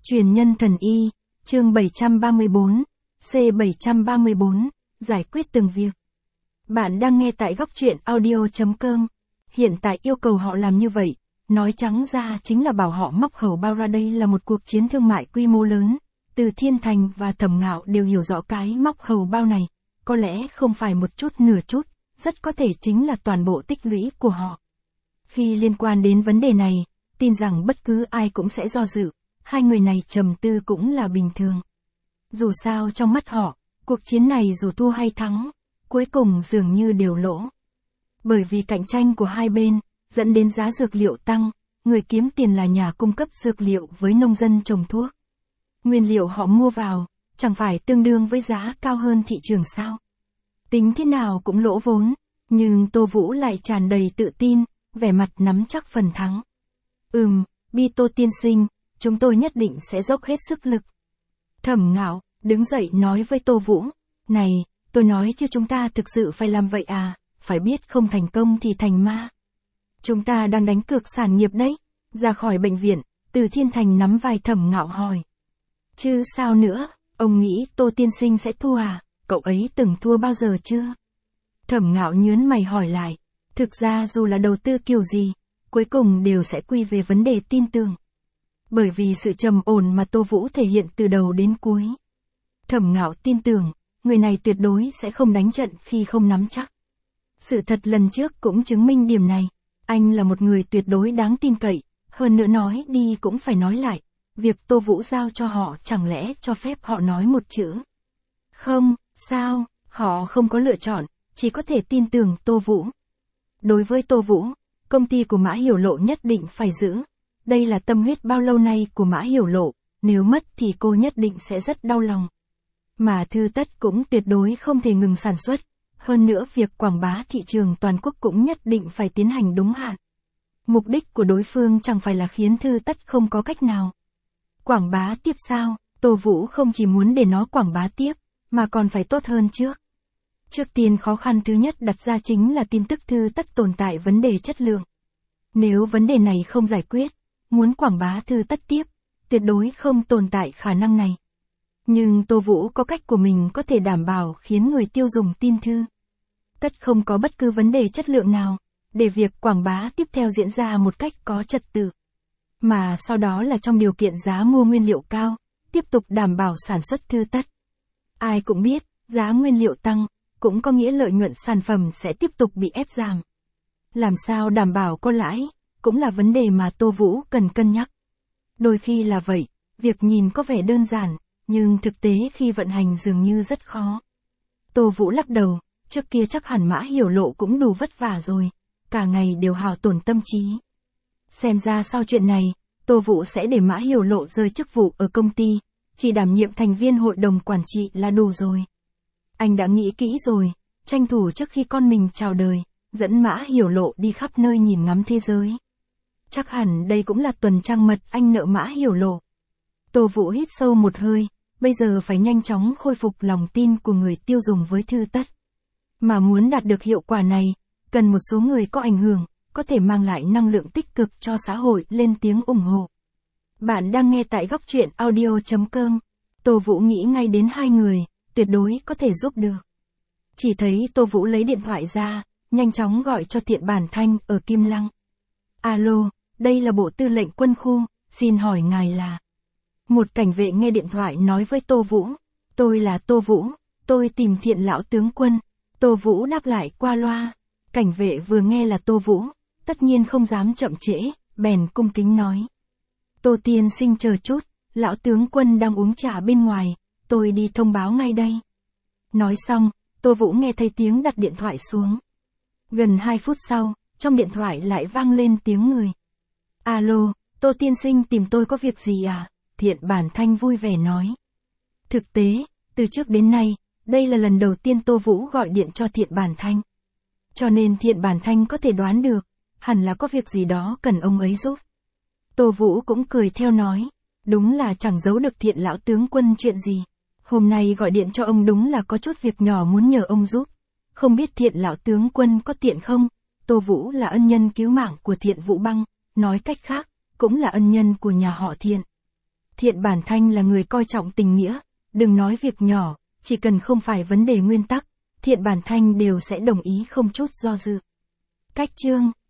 Truyền nhân thần y, chương 734, C734, giải quyết từng việc. Bạn đang nghe tại góc truyện audio.com. Hiện tại yêu cầu họ làm như vậy, nói trắng ra chính là bảo họ móc hầu bao ra. Đây là một cuộc chiến thương mại quy mô lớn, từ Thiên Thành và Thẩm Ngạo đều hiểu rõ cái móc hầu bao này, có lẽ không phải một chút nửa chút, rất có thể chính là toàn bộ tích lũy của họ. Khi liên quan đến vấn đề này, tin rằng bất cứ ai cũng sẽ do dự, hai người này trầm tư cũng là bình thường. Dù sao trong mắt họ, cuộc chiến này dù thua hay thắng, cuối cùng dường như đều lỗ. Bởi vì cạnh tranh của hai bên, dẫn đến giá dược liệu tăng, người kiếm tiền là nhà cung cấp dược liệu với nông dân trồng thuốc. Nguyên liệu họ mua vào, chẳng phải tương đương với giá cao hơn thị trường sao? Tính thế nào cũng lỗ vốn, nhưng Tô Vũ lại tràn đầy tự tin, vẻ mặt nắm chắc phần thắng. Bi Tô tiên sinh, chúng tôi nhất định sẽ dốc hết sức lực. Thẩm Ngạo đứng dậy nói với Tô Vũ, này, tôi nói chứ chúng ta thực sự phải làm vậy à, phải biết không thành công thì thành ma. Chúng ta đang đánh cược sản nghiệp đấy. Ra khỏi bệnh viện, Từ Thiên Thành nắm vai Thẩm Ngạo hỏi. Chứ sao nữa, ông nghĩ Tô tiên sinh sẽ thua à, cậu ấy từng thua bao giờ chưa? Thẩm Ngạo nhớn mày hỏi lại, thực ra dù là đầu tư kiểu gì, cuối cùng đều sẽ quy về vấn đề tin tưởng. Bởi vì sự trầm ổn mà Tô Vũ thể hiện từ đầu đến cuối. Thẩm Ngạo tin tưởng, người này tuyệt đối sẽ không đánh trận khi không nắm chắc. Sự thật lần trước cũng chứng minh điểm này, anh là một người tuyệt đối đáng tin cậy, hơn nữa nói đi cũng phải nói lại, việc Tô Vũ giao cho họ chẳng lẽ cho phép họ nói một chữ. Không, sao, họ không có lựa chọn, chỉ có thể tin tưởng Tô Vũ. Đối với Tô Vũ, công ty của Mã Hiểu Lộ nhất định phải giữ. Đây là tâm huyết bao lâu nay của Mã Hiểu Lộ, nếu mất thì cô nhất định sẽ rất đau lòng. Mà Thư Tất cũng tuyệt đối không thể ngừng sản xuất, hơn nữa việc quảng bá thị trường toàn quốc cũng nhất định phải tiến hành đúng hạn. Mục đích của đối phương chẳng phải là khiến Thư Tất không có cách nào. Quảng bá tiếp sao, Tô Vũ không chỉ muốn để nó quảng bá tiếp, mà còn phải tốt hơn trước. Trước tiên khó khăn thứ nhất đặt ra chính là tin tức Thư Tất tồn tại vấn đề chất lượng. Nếu vấn đề này không giải quyết, muốn quảng bá Thư Tất tiếp, tuyệt đối không tồn tại khả năng này. Nhưng Tô Vũ có cách của mình có thể đảm bảo khiến người tiêu dùng tin Thư Tất không có bất cứ vấn đề chất lượng nào, để việc quảng bá tiếp theo diễn ra một cách có trật tự. Mà sau đó là trong điều kiện giá mua nguyên liệu cao, tiếp tục đảm bảo sản xuất Thư Tất. Ai cũng biết, giá nguyên liệu tăng, cũng có nghĩa lợi nhuận sản phẩm sẽ tiếp tục bị ép giảm. Làm sao đảm bảo có lãi, cũng là vấn đề mà Tô Vũ cần cân nhắc. Đôi khi là vậy, việc nhìn có vẻ đơn giản, nhưng thực tế khi vận hành dường như rất khó. Tô Vũ lắc đầu, trước kia chắc hẳn Mã Hiểu Lộ cũng đủ vất vả rồi, cả ngày đều hao tổn tâm trí. Xem ra sau chuyện này, Tô Vũ sẽ để Mã Hiểu Lộ rời chức vụ ở công ty, chỉ đảm nhiệm thành viên hội đồng quản trị là đủ rồi. Anh đã nghĩ kỹ rồi, tranh thủ trước khi con mình chào đời, dẫn Mã Hiểu Lộ đi khắp nơi nhìn ngắm thế giới. Chắc hẳn đây cũng là tuần trăng mật anh nợ Mã Hiểu Lộ. Tô Vũ hít sâu một hơi, bây giờ phải nhanh chóng khôi phục lòng tin của người tiêu dùng với Thư Tất. Mà muốn đạt được hiệu quả này, cần một số người có ảnh hưởng, có thể mang lại năng lượng tích cực cho xã hội lên tiếng ủng hộ. Bạn đang nghe tại góc truyện audio.com. Tô Vũ nghĩ ngay đến hai người, tuyệt đối có thể giúp được. Chỉ thấy Tô Vũ lấy điện thoại ra, nhanh chóng gọi cho Thiện Bản Thanh ở Kim Lăng. Alo, đây là Bộ Tư lệnh Quân khu, xin hỏi ngài là... Một cảnh vệ nghe điện thoại nói với Tô Vũ. Tôi là Tô Vũ, tôi tìm Thiện lão tướng quân. Tô Vũ đáp lại qua loa. Cảnh vệ vừa nghe là Tô Vũ, tất nhiên không dám chậm trễ, bèn cung kính nói. Tô tiên sinh chờ chút, lão tướng quân đang uống trà bên ngoài, tôi đi thông báo ngay đây. Nói xong, Tô Vũ nghe thấy tiếng đặt điện thoại xuống. Gần 2 phút sau, trong điện thoại lại vang lên tiếng người. Alo, Tô tiên sinh tìm tôi có việc gì à? Thiện Bản Thanh vui vẻ nói. Thực tế, từ trước đến nay, đây là lần đầu tiên Tô Vũ gọi điện cho Thiện Bản Thanh. Cho nên Thiện Bản Thanh có thể đoán được, hẳn là có việc gì đó cần ông ấy giúp. Tô Vũ cũng cười theo nói, đúng là chẳng giấu được Thiện lão tướng quân chuyện gì. Hôm nay gọi điện cho ông đúng là có chút việc nhỏ muốn nhờ ông giúp. Không biết Thiện lão tướng quân có tiện không? Tô Vũ là ân nhân cứu mạng của Thiện Vũ Băng, nói cách khác, cũng là ân nhân của nhà họ Thiện. Thiện bản thanh là người coi trọng tình nghĩa, đừng nói việc nhỏ, chỉ cần không phải vấn đề nguyên tắc, Thiện bản thanh đều sẽ đồng ý không chút do dự. Cách chương,